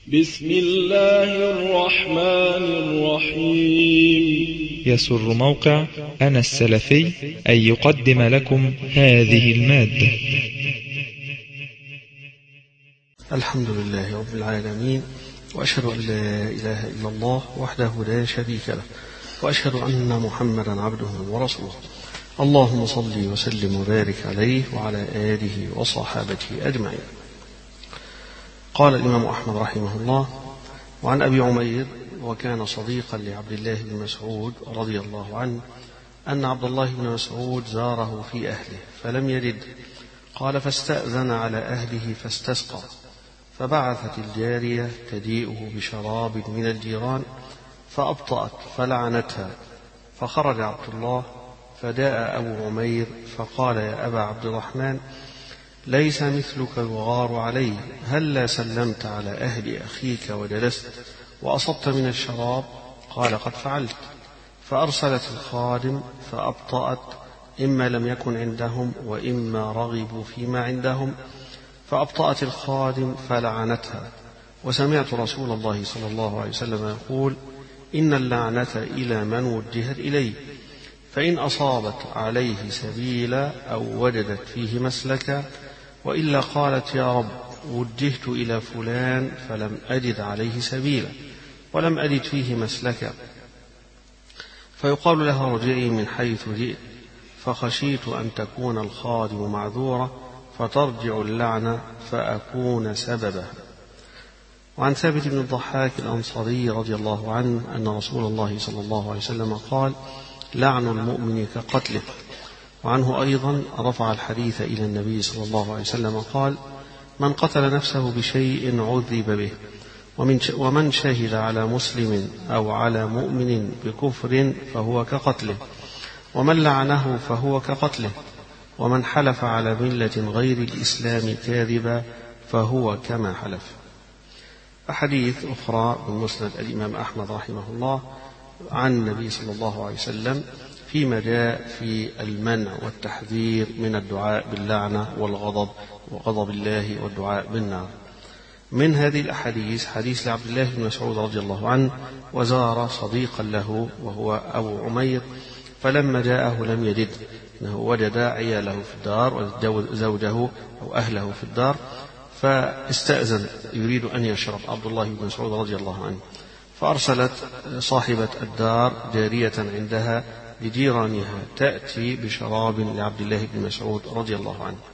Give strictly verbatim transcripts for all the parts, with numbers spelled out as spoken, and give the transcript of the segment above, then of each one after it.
بسم الله الرحمن الرحيم. يسر موقع أنا السلفي أن يقدم لكم هذه المادة. الحمد لله رب العالمين، وأشهد أن لا إله إلا الله وحده لا شريك له، وأشهد أن محمدا عبده ورسوله. اللهم صل وسلم وبارك عليه وعلى آله وصحابته أجمعين. قال الإمام أحمد رحمه الله: وعن أبي عمير، وكان صديقا لعبد الله بن مسعود رضي الله عنه، أن عبد الله بن مسعود زاره في أهله فلم يرد، قال فاستأذن على أهله فاستسقى، فبعثت الجارية تجيئه بشراب من الجيران فأبطأت فلعنتها، فخرج عبد الله فجاء أبو عمير فقال: يا أبا عبد الرحمن، ليس مثلك يغار عليه، هلا سلمت على أهل أخيك وجلست وأصبت من الشراب؟ قال: قد فعلت. فأرسلت الخادم فأبطأت، إما لم يكن عندهم وإما رغبوا فيما عندهم، فأبطأت الخادم فلعنتها. وسمعت رسول الله صلى الله عليه وسلم يقول: إن اللعنة إلى من وجهت إليه، فإن أصابت عليه سبيلا أو وجدت فيه مسلكا، وإلا قالت: يا رب، وجهت إلى فلان فلم أجد عليه سبيلا ولم أجد فيه مسلكا، فيقال لها: ارجعي من حيث جئت، فخشيت أن تكون الخادم معذورة فترجع اللعنة فأكون سببا. وعن ثابت بن الضحاك الأنصاري رضي الله عنه أن رسول الله صلى الله عليه وسلم قال: لعن المؤمن كقتله. وعنه أيضا رفع الحديث إلى النبي صلى الله عليه وسلم قال: من قتل نفسه بشيء عذب به، ومن شهد على مسلم أو على مؤمن بكفر فهو كقتله، ومن لعنه فهو كقتله، ومن حلف على ملة غير الإسلام كاذبا فهو كما حلف. أحاديث أخرى من مسند الإمام أحمد رحمه الله عن النبي صلى الله عليه وسلم فيما جاء في المنع والتحذير من الدعاء باللعنة والغضب وغضب الله والدعاء بالنار. من هذه الأحاديث حديث لعبد الله بن مسعود رضي الله عنه: وزار صديقا له وهو أبو عمير، فلما جاءه لم يجد، إنه وجد عياله في الدار وزوجه أو أهله في الدار، فاستأذن يريد أن يشرب عبد الله بن مسعود رضي الله عنه، فأرسلت صاحبة الدار جارية عندها لجيرانها تأتي بشراب لعبد الله بن مسعود رضي الله عنه.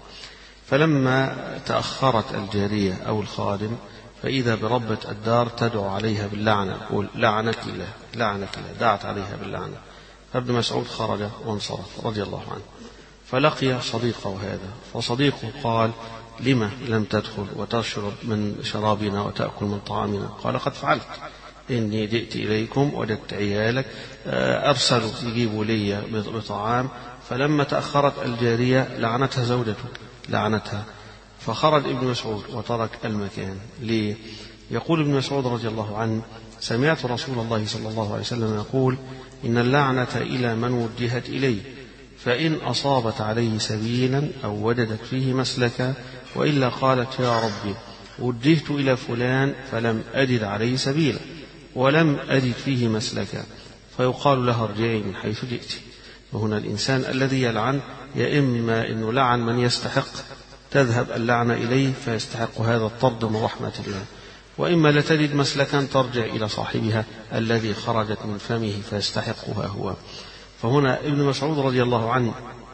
فلما تأخرت الجارية أو الخادم فإذا بربة الدار تدعو عليها باللعنة، تقول: لعنك الله لعنك الله، دعت عليها باللعنة. فابن مسعود خرج وانصرف رضي الله عنه، فلقي صديقه هذا، فصديقه قال: لما لم تدخل وتشرب من شرابنا وتأكل من طعامنا؟ قال: قد فعلت، إني جئت إليكم وجدت عيالك أرسلوا يجيبوا لي بطعام، فلما تأخرت الجارية لعنتها زوجته لعنتها، فخرج ابن مسعود وترك المكان. ليه؟ يقول ابن مسعود رضي الله عنه: سمعت رسول الله صلى الله عليه وسلم يقول: إن اللعنة إلى من وجهت إليه، فإن أصابت عليه سبيلا أو وجدت فيه مسلكا، وإلا قالت: يا ربي، وجهت إلى فلان فلم أجد عليه سبيلا ولم أجد فيه مسلكا، فيقال لها: ارجعي من حيث جئت. وهنا الإنسان الذي يلعن يا إما أنه لعن من يستحق تذهب اللعنة إليه فيستحق هذا الطرد من رحمة الله، وإما لتجد مسلكا ترجع إلى صاحبها الذي خرجت من فمه فيستحقها هو. فهنا ابن مسعود رضي الله عنه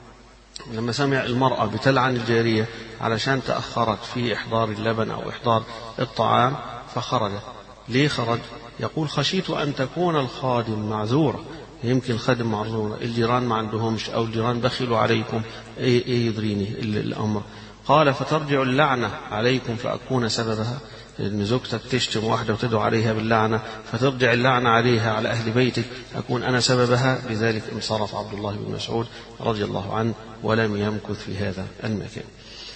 لما سمع المرأة بتلعن الجارية علشان تأخرت في إحضار اللبن أو إحضار الطعام فخرج. ليه خرج؟ يقول: خشيت أن تكون الخادم معذورة، يمكن الخادم معذورة، الجيران ما عندهمش أو الجيران بخلوا عليكم، إيه, إيه يدريني الأمر. قال: فترجع اللعنة عليكم فأكون سببها، إن زوجتك تشتم واحدة وتدعو عليها باللعنة فترجع اللعنة عليها على أهل بيتك، أكون أنا سببها. لذلك انصرف عبد الله بن مسعود رضي الله عنه ولم يمكث في هذا المكان.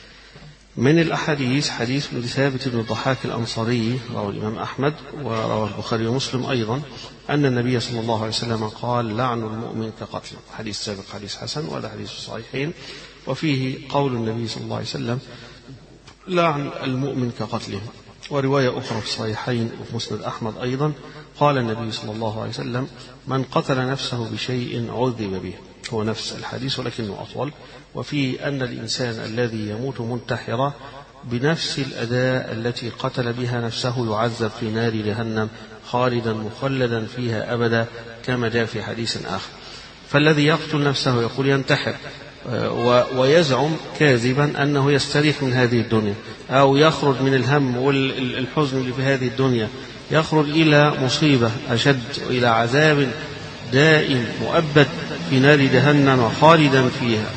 من الأحاديث حديث ثابت بن الضحاك الأنصاري رواه الإمام أحمد ورواه البخاري ومسلم أيضا أن النبي صلى الله عليه وسلم قال: لعن المؤمن كقتله. حديث سابق حديث حسن وهذا حديث صحيحين، وفيه قول النبي صلى الله عليه وسلم: لعن المؤمن كقتله. ورواية أخرى في الصحيحين وفي مسند أحمد أيضا قال النبي صلى الله عليه وسلم: من قتل نفسه بشيء عذب به. هو نفس الحديث ولكنه أطول. وفي أن الإنسان الذي يموت منتحرا بنفس الأداة التي قتل بها نفسه يعذب في نار جهنم خالدا مخلدا فيها أبدا، كما جاء في حديث آخر. فالذي يقتل نفسه يقول ينتحر ويزعم كاذبا أنه يستريح من هذه الدنيا أو يخرج من الهم والحزن اللي في هذه الدنيا، يخرج إلى مصيبة أشد وإلى عذاب دائم مؤبد في نار جهنم خالدا فيها.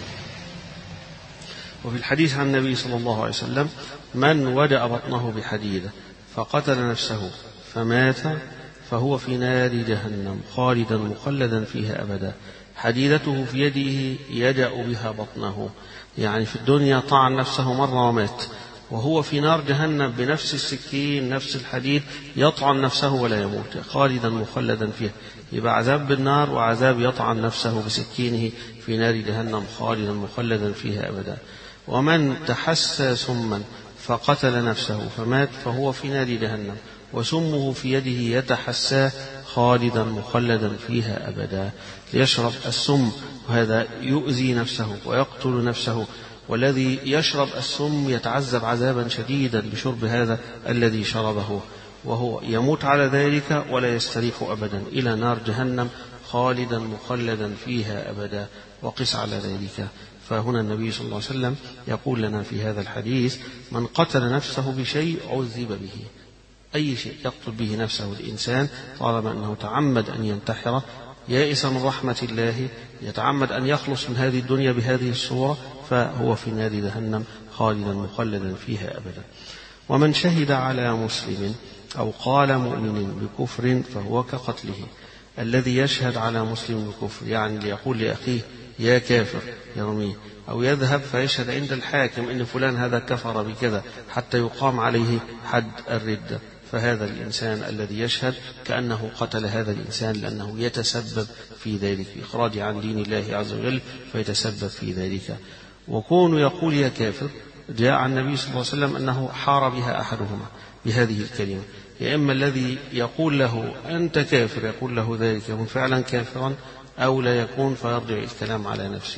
وفي الحديث عن النبي صلى الله عليه وسلم: من وجأ بطنه بحديدة فقتل نفسه فمات فهو في نار جهنم خالدا مخلدا فيها أبدا، حديدته في يده يجأ بها بطنه، يعني في الدنيا طعن نفسه مرة ومات، وهو في نار جهنم بنفس السكين نفس الحديد يطعن نفسه ولا يموت خالدا مخلدا فيها. يبقى عذاب بالنار وعذاب يطعن نفسه بسكينه في نار جهنم خالدا مخلدا فيها أبدا. ومن تحسى سما فقتل نفسه فمات فهو في نار جهنم وسمه في يده يتحساه خالدا مخلدا فيها أبدا. يشرب السم وهذا يؤذي نفسه ويقتل نفسه، والذي يشرب السم يتعذب عذابا شديدا بشرب هذا الذي شربه، وهو يموت على ذلك ولا يستريح أبدا إلى نار جهنم خالدا مخلدا فيها أبدا. وقس على ذلك. فهنا النبي صلى الله عليه وسلم يقول لنا في هذا الحديث: من قتل نفسه بشيء عذب به. أي شيء يقتل به نفسه الإنسان طالما أنه تعمد أن ينتحر يائس من رحمة الله، يتعمد أن يخلص من هذه الدنيا بهذه الصورة، فهو في نار جهنم خالدا مخلدا فيها أبدا. ومن شهد على مسلم أو قال مؤمن بكفر فهو كقتله. الذي يشهد على مسلم بكفر يعني ليقول لأخيه يا كافر يرميه، أو يذهب فيشهد عند الحاكم إن فلان هذا كفر بكذا حتى يقام عليه حد الردة، فهذا الإنسان الذي يشهد كأنه قتل هذا الإنسان لأنه يتسبب في ذلك، في إخراج عن دين الله عز وجل فيتسبب في ذلك. وكون يقول يا كافر جاء عن النبي صلى الله عليه وسلم أنه حار بها أحدهما بهذه الكلمة، يا إما الذي يقول له أنت كافر يقول له ذلك يكون فعلا كافرا أو لا يكون فيرجع الكلام على نفسه.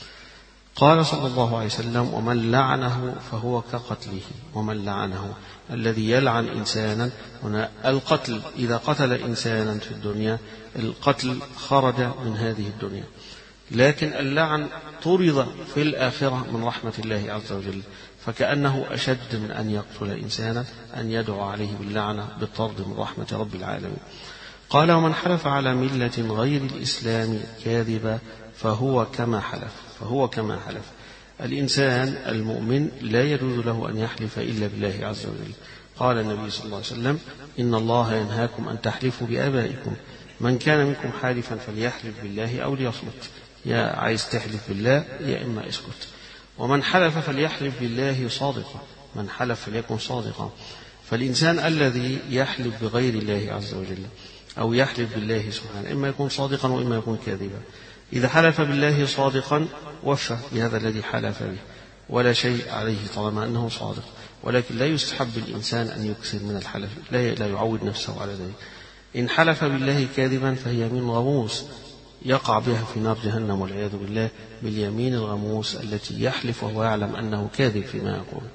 قال صلى الله عليه وسلم: ومن لعنه فهو كقتله. ومن لعنه الذي يلعن إنسانا، هنا القتل إذا قتل إنسانا في الدنيا القتل خرج من هذه الدنيا، لكن اللعن طرد في الآخرة من رحمة الله عز وجل، فكأنه أشد من أن يقتل إنسانا أن يدعو عليه باللعنة بالطرد من رحمة رب العالمين. قال: ومن حلف على ملة غير الإسلام كاذبا فهو كما حلف. فهو كما حلف. الإنسان المؤمن لا يجوز له أن يحلف إلا بالله عز وجل. قال النبي صلى الله عليه وسلم: إن الله ينهاكم أن تحلفوا بآبائكم، من كان منكم حالفا فليحلف بالله أو ليصمت. يا عايز تحلف بالله يا إما اسكت. ومن حلف فليحلف بالله صادقا، من حلف فليكن صادقا. فالإنسان الذي يحلف بغير الله عز وجل أو يحلف بالله سبحانه إما يكون صادقا وإما يكون كاذبا. إذا حلف بالله صادقا وفى بهذا الذي حلف به ولا شيء عليه طالما أنه صادق، ولكن لا يستحب الإنسان أن يكثر من الحلف، لا لا يعود نفسه على ذلك. إن حلف بالله كاذبا فهي من غموس يقع بها في نار جهنم والعياذ بالله، باليمين الغموس التي يحلف وهو يعلم أنه كاذب فيما يقول.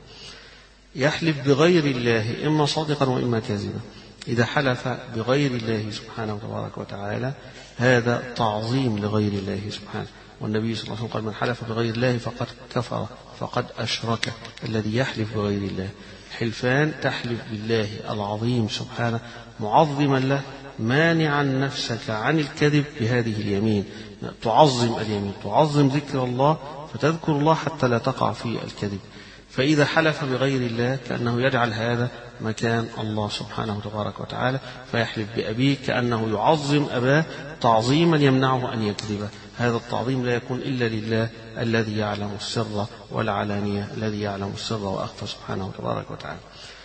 يحلف بغير الله إما صادقا وإما كاذبا. إذا حلف بغير الله سبحانه وتبارك وتعالى هذا تعظيم لغير الله سبحانه، والنبي صلى الله عليه وسلم قال: من حلف بغير الله فقد كفر فقد أشرك. الذي يحلف بغير الله حلفان: تحلف بالله العظيم سبحانه معظما له مانعا نفسك عن الكذب بهذه اليمين، تعظم اليمين، تعظم ذكر الله فتذكر الله حتى لا تقع في الكذب. فإذا حلف بغير الله كأنه يجعل هذا مكان الله سبحانه وتبارك وتعالى، فيحلف بأبيه كأنه يعظم أباه تعظيما يمنعه أن يكذب. هذا التعظيم لا يكون إلا لله الذي يعلم السر والعلانية، الذي يعلم السر وأخفى سبحانه وتبارك وتعالى.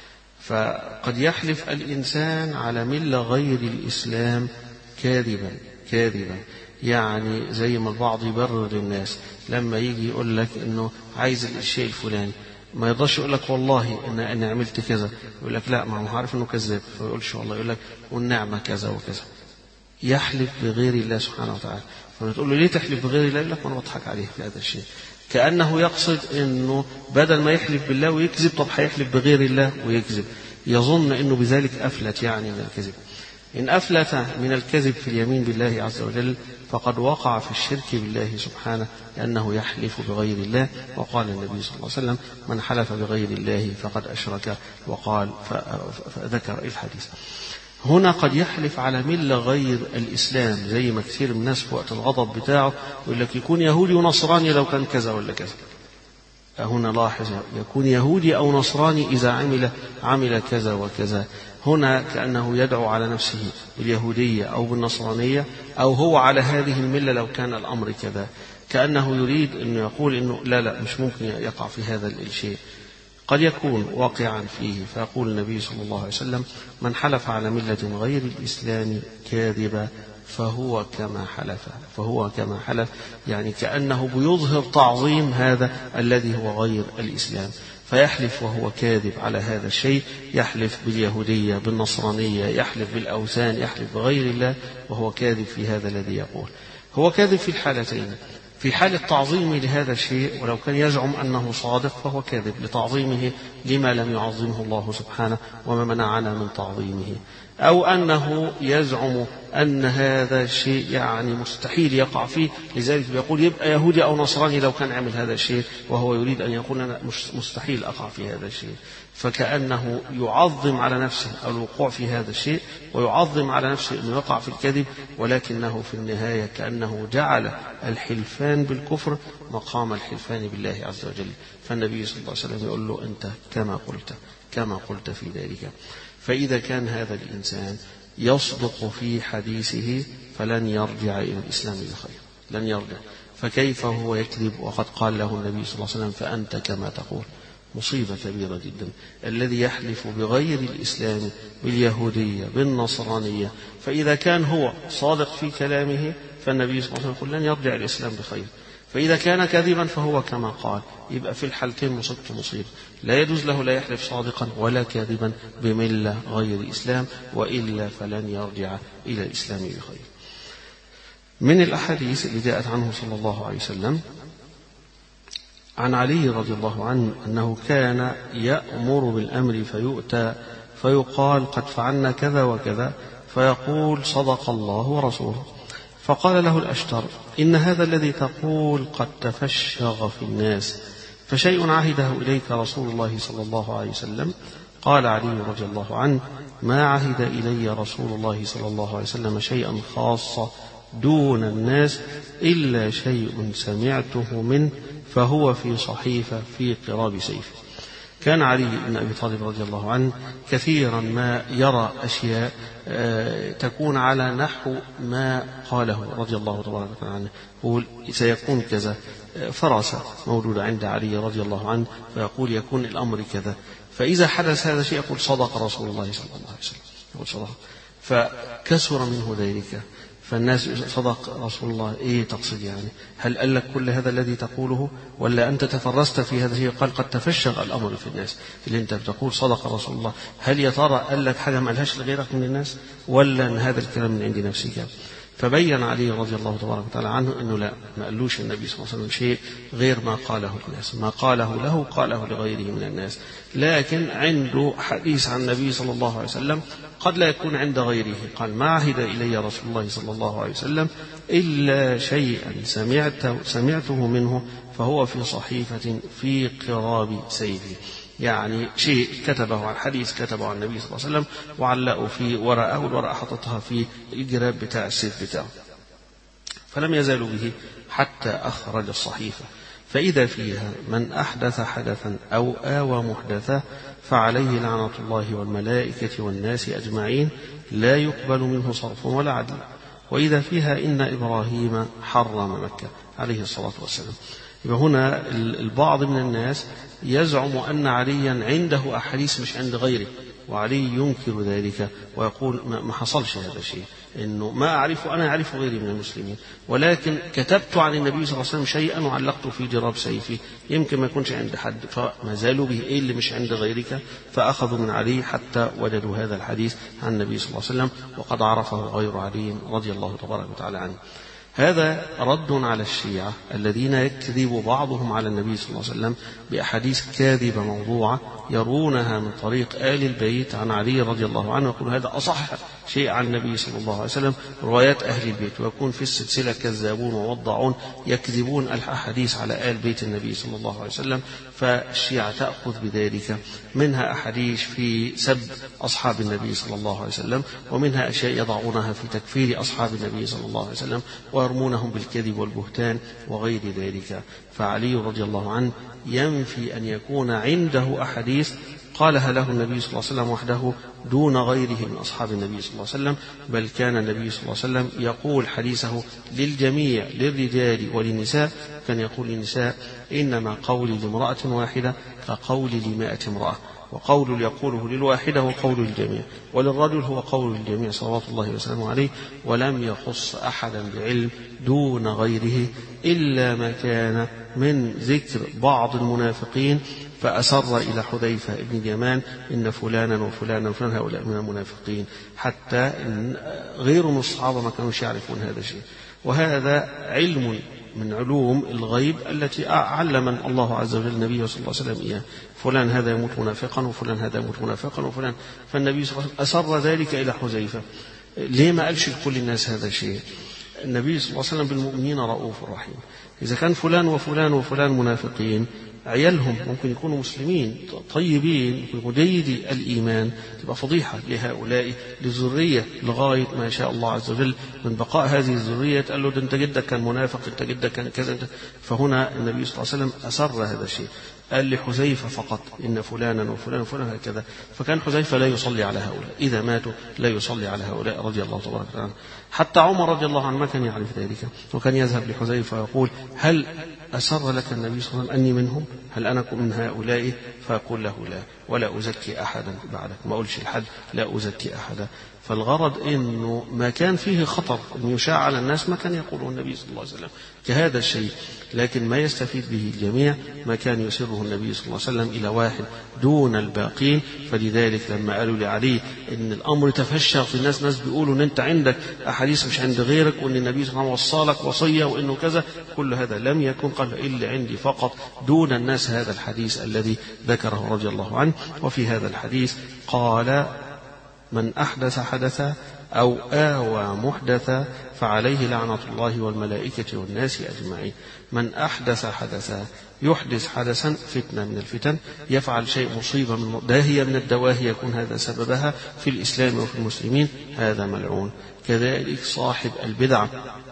فقد يحلف الإنسان على ملة غير الإسلام كاذبا كاذبا يعني زي ما البعض يبرر للناس لما يجي يقول لك إنه عايز الشيء الفلاني، ما يقدرش يقول لك والله إن أنا عملت كذا، يقول لك لا ما هو عارف إنه كذاب فما يقولش والله، يقول لك والنعمة كذا وكذا. يحلف بغير الله سبحانه وتعالى، فما تقول له ليه تحلف بغير الله؟ يقول لك أنا بضحك عليه في هذا الشيء، كأنه يقصد إنه بدل ما يحلف بالله ويكذب طب هيحلف بغير الله ويكذب، يظن إنه بذلك أفلت يعني من الكذب. إن أفلت من الكذب في اليمين بالله عز وجل فقد وقع في الشرك بالله سبحانه لأنه يحلف بغير الله. وقال النبي صلى الله عليه وسلم من حلف بغير الله فقد أشرك، وقال فذكر الحديث. هنا قد يحلف على ملة غير الإسلام، زي ما كثير من الناس في وقت الغضب بتاعه يقول لك يكون يهودي ونصراني لو كان كذا ولا كذا. هنا لاحظ يكون يهودي أو نصراني إذا عمل عمل كذا وكذا. هنا كأنه يدعو على نفسه باليهودية أو بالنصرانية، أو هو على هذه الملة لو كان الأمر كذا، كأنه يريد أن يقول إنه لا لا مش ممكن يقع في هذا الشيء. قد يكون واقعا فيه، فيقول النبي صلى الله عليه وسلم من حلف على ملة غير الإسلام كاذبا فهو كما حلف فهو كما حلف يعني كأنه بيظهر تعظيم هذا الذي هو غير الإسلام، فيحلف وهو كاذب على هذا الشيء، يحلف باليهودية بالنصرانية، يحلف بالأوثان، يحلف بغير الله وهو كاذب في هذا الذي يقول. هو كاذب في الحالتين، في حال التعظيم لهذا الشيء ولو كان يزعم أنه صادق فهو كاذب لتعظيمه لما لم يعظمه الله سبحانه وما منعنا من تعظيمه، أو أنه يزعم أن هذا الشيء يعني مستحيل يقع فيه، لذلك يقول يبقى يهودي أو نصراني لو كان عمل هذا الشيء، وهو يريد أن يقول أنا مستحيل أقع في هذا الشيء. فكأنه يعظم على نفسه الوقوع في هذا الشيء ويعظم على نفسه أنه يقع في الكذب، ولكنه في النهاية كأنه جعل الحلفان بالكفر مقام الحلفان بالله عز وجل. فالنبي صلى الله عليه وسلم يقول له أنت كما قلت كما قلت في ذلك. فإذا كان هذا الإنسان يصدق في حديثه فلن يرجع إلى الإسلام بخير، لن يرجع. فكيف هو يكذب وقد قال له النبي صلى الله عليه وسلم فأنت كما تقول؟ مصيبة كبيرة جدا. الذي يحلف بغير الإسلام باليهودية بالنصرانية، فإذا كان هو صادق في كلامه فالنبي صلى الله عليه وسلم يقول لن يرجع الإسلام بخير، فإذا كان كاذبا فهو كما قال. يبقى في الحالتين مصيبة مصيبة، لا يجوز له لا يحلف صادقا ولا كاذبا بملة غير الإسلام، وإلا فلن يرجع إلى الإسلام بخير. من الأحاديث اللي جاءت عنه صلى الله عليه وسلم عن علي رضي الله عنه أنه كان يأمر بالأمر فيؤتى فيقال قد فعلنا كذا وكذا، فيقول صدق الله ورسوله. فقال له الأشتر إن هذا الذي تقول قد تفشغ في الناس، فشيء عهده إليك رسول الله صلى الله عليه وسلم؟ قال علي رضي الله عنه ما عهد إلي رسول الله صلى الله عليه وسلم شيئا خاصا دون الناس إلا شيء سمعته منه فهو في صحيفة في قراب سيف. كان علي بن أبي طالب رضي الله عنه كثيرا ما يرى أشياء تكون على نحو ما قاله رضي الله تبارك عنه، يقول سيكون كذا، فراسة موجودة عند علي رضي الله عنه فيقول يكون الأمر كذا، فإذا حدث هذا الشيء يقول صدق رسول الله صلى الله عليه وسلم، يقول صدق. فكسر منه ذلك، فالناس صدق رسول الله إيه تقصد يعني؟ هل قال لك كل هذا الذي تقوله ولا أنت تفرست في هذا الشيء؟ قال قد تفشغ الأمر في الناس اللي أنت بتقول صدق رسول الله، هل يا ترى قال لك حاجة ما قالهاش لغيرك من الناس ولا أن هذا الكلام من عند نفسك؟ فبين علي رضي الله تبارك وتعالى عنه أنه لا، ما قالوش النبي صلى الله عليه وسلم شيء غير ما قاله الناس، ما قاله له قاله لغيره من الناس، لكن عنده حديث عن النبي صلى الله عليه وسلم قد لا يكون عند غيره. قال ما عهد إلي رسول الله صلى الله عليه وسلم إلا شيئا سمعته, سمعته منه فهو في صحيفة في قراب سيفي، يعني شيء كتبه عن حديث كتبه عن النبي صلى الله عليه وسلم وعلقه في ورقة، والورقة حطتها في الجراب بتاع السيف بتاعه، فلم يزالوا به حتى أخرج الصحيفة فإذا فيها من أحدث حدثا أو آوى محدثا فعليه لعنة الله والملائكة والناس أجمعين لا يقبل منه صرف ولا عدل، وإذا فيها إن إبراهيم حرم مكة عليه الصلاة والسلام. يبقى هنا البعض من الناس يزعم أن عليا عنده أحاديث مش عند غيره، وعلي ينكر ذلك ويقول ما حصلش هذا الشيء، إنه ما أعرف أنا أعرف غيري من المسلمين، ولكن كتبت عن النبي صلى الله عليه وسلم شيئا وعلقته في جراب سيفي، يمكن ما يكونش عند حد فما زالوا به، إيه اللي مش عند غيرك؟ فأخذوا من علي حتى وجدوا هذا الحديث عن النبي صلى الله عليه وسلم، وقد عرفه غير علي رضي الله تبارك وتعالى عنه. هذا رد على الشيعة الذين يكذب بعضهم على النبي صلى الله عليه وسلم بأحاديث كاذبة موضوعة يرونها من طريق آل البيت عن علي رضي الله عنه، ويقول هذا أصح شيء عن النبي صلى الله عليه وسلم روايات أهل البيت، ويكون في السلسلة كذابون ووضعون يكذبون الأحاديث على آل بيت النبي صلى الله عليه وسلم. فالشيعة تأخذ بذلك، منها أحاديث في سب أصحاب النبي صلى الله عليه وسلم، ومنها أشياء يضعونها في تكفير أصحاب النبي صلى الله عليه وسلم ويرمونهم بالكذب والبهتان وغير ذلك. فعلي رضي الله عنه ينفي أن يكون عنده أحاديث قالها له النبي صلى الله عليه وسلم وحده دون غيره من أصحاب النبي صلى الله عليه وسلم، بل كان النبي صلى الله عليه وسلم يقول حديثه للجميع للرجال وللنساء، كان يقول للنساء إنما قولي لامرأة واحدة كقولي لمائة امرأة، وقول يقوله للواحدة هو قول الجميع، وللرجل هو قول الجميع صلوات الله وسلامه عليه، ولم يخص أحدا بعلم دون غيره إلا ما كان من ذكر بعض المنافقين، فأسر إلى حذيفة بن اليمان إن فلانا وفلانا وفلانا هؤلاء من المنافقين، حتى إن غير من الصحابة ما كانوا يعرفون هذا الشيء. وهذا علم من علوم الغيب التي علم الله عز وجل النبي صلى الله عليه وسلم إياه، فلان هذا يموت منافقا وفلان هذا يموت منافقا وفلان، فالنبي صلى الله عليه وسلم أسر ذلك إلى حذيفة. ليه ما قالش لكل الناس هذا الشيء؟ النبي صلى الله عليه وسلم بالمؤمنين رؤوف رحيم، إذا كان فلان وفلان وفلان منافقين، عيالهم ممكن يكونوا مسلمين طيبين جيدي الإيمان، تبقى فضيحة لهؤلاء للذرية لغاية ما شاء الله عز وجل من بقاء هذه الذرية. قال له ده أنت جدك كان منافق، أنت جدك كان كذا. فهنا النبي صلى الله عليه وسلم أسر هذا الشيء، قال لحذيفة فقط إن فلانا وفلانا وفلانا هكذا، فكان حذيفة لا يصلي على هؤلاء، إذا ماتوا لا يصلي على هؤلاء رضي الله تبارك وتعالى. حتى عمر رضي الله عنه ما كان يعرف ذلك، وكان يذهب لحذيفة ويقول هل أسر لك النبي صلى الله عليه وسلم أني منهم؟ هل أنا من هؤلاء؟ فأقول له لا، ولا أزكي أحدا بعدك، ما أقولش الحد لا أزكي أحدا. فالغرض إنه ما كان فيه خطر أن يشاع على الناس ما كان يقوله النبي صلى الله عليه وسلم كهذا الشيء، لكن ما يستفيد به الجميع ما كان يسره النبي صلى الله عليه وسلم إلى واحد دون الباقين. فلذلك لما قالوا لعلي إن الأمر تفشى في الناس، ناس بيقولوا إن أنت عندك أحاديث مش عند غيرك، وإن النبي صلى الله عليه وسلم وصالك وصية وإنه كذا، كل هذا لم يكن، قال إلا عندي فقط دون الناس هذا الحديث الذي ذكره رضي الله عنه. وفي هذا الحديث قال من أحدث حدثا أو آوى محدثا فعليه لعنة الله والملائكة والناس أجمعين. من أحدث حدثا، يحدث حدثا فتنة من الفتن، يفعل شيء مصيبة من داهية من الدواهي يكون هذا سببها في الإسلام وفي المسلمين، هذا ملعون. كذلك صاحب البدعة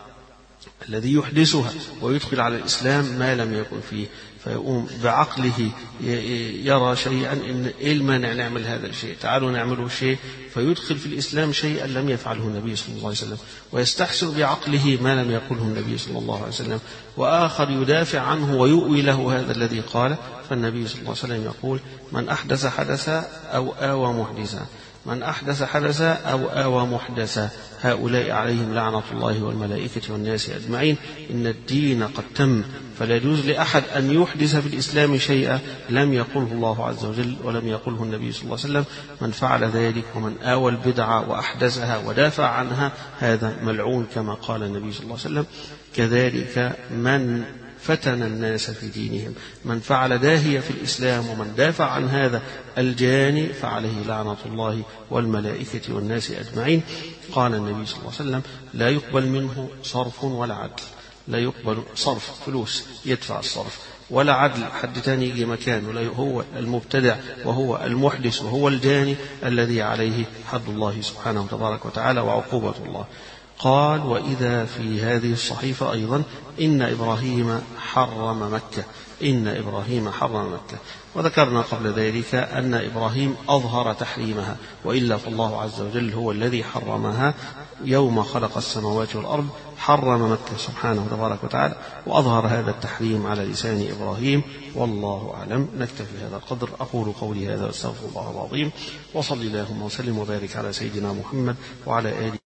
الذي يحدثها ويدخل على الإسلام ما لم يكن فيه، فيقوم بعقله يرى شيئا إن إيه المانع نعمل هذا الشيء، تعالوا نعمله شيء، فيدخل في الإسلام شيئا لم يفعله النبي صلى الله عليه وسلم، ويستحسن بعقله ما لم يقله النبي صلى الله عليه وسلم، وآخر يدافع عنه ويؤوي له هذا الذي قال. فالنبي صلى الله عليه وسلم يقول من أحدث حدثا أو آوى محدثا، من أحدث حدثا أو آوى محدثا هؤلاء عليهم لعنة الله والملائكة والناس أجمعين. إن الدين قد تم، فلا يجوز لأحد أن يحدث في الإسلام شيئا لم يقله الله عز وجل ولم يقله النبي صلى الله عليه وسلم. من فعل ذلك ومن آوى البدعة وأحدثها ودافع عنها هذا ملعون كما قال النبي صلى الله عليه وسلم. كذلك من فتن الناس في دينهم، من فعل داهية في الإسلام ومن دافع عن هذا الجاني فعليه لعنة الله والملائكة والناس أجمعين. قال النبي صلى الله عليه وسلم لا يقبل منه صرف ولا عدل، لا يقبل صرف فلوس يدفع الصرف ولا عدل حد تاني يجي مكانه، هو المبتدع وهو المحدث وهو الجاني الذي عليه حد الله سبحانه وتبارك وتعالى وعقوبة الله. قال: وإذا في هذه الصحيفة أيضا إن إبراهيم حرم مكة إن إبراهيم حرم مكة. وذكرنا قبل ذلك أن إبراهيم أظهر تحريمها، وإلا فالله عز وجل هو الذي حرمها يوم خلق السماوات والأرض، حرم مكة سبحانه تبارك وتعالى، وأظهر هذا التحريم على لسان إبراهيم. والله أعلم. نكتفي هذا القدر. أقول قولي هذا واستغفر الله العظيم، وصلي اللهم وسلم وبارك على سيدنا محمد وعلى آله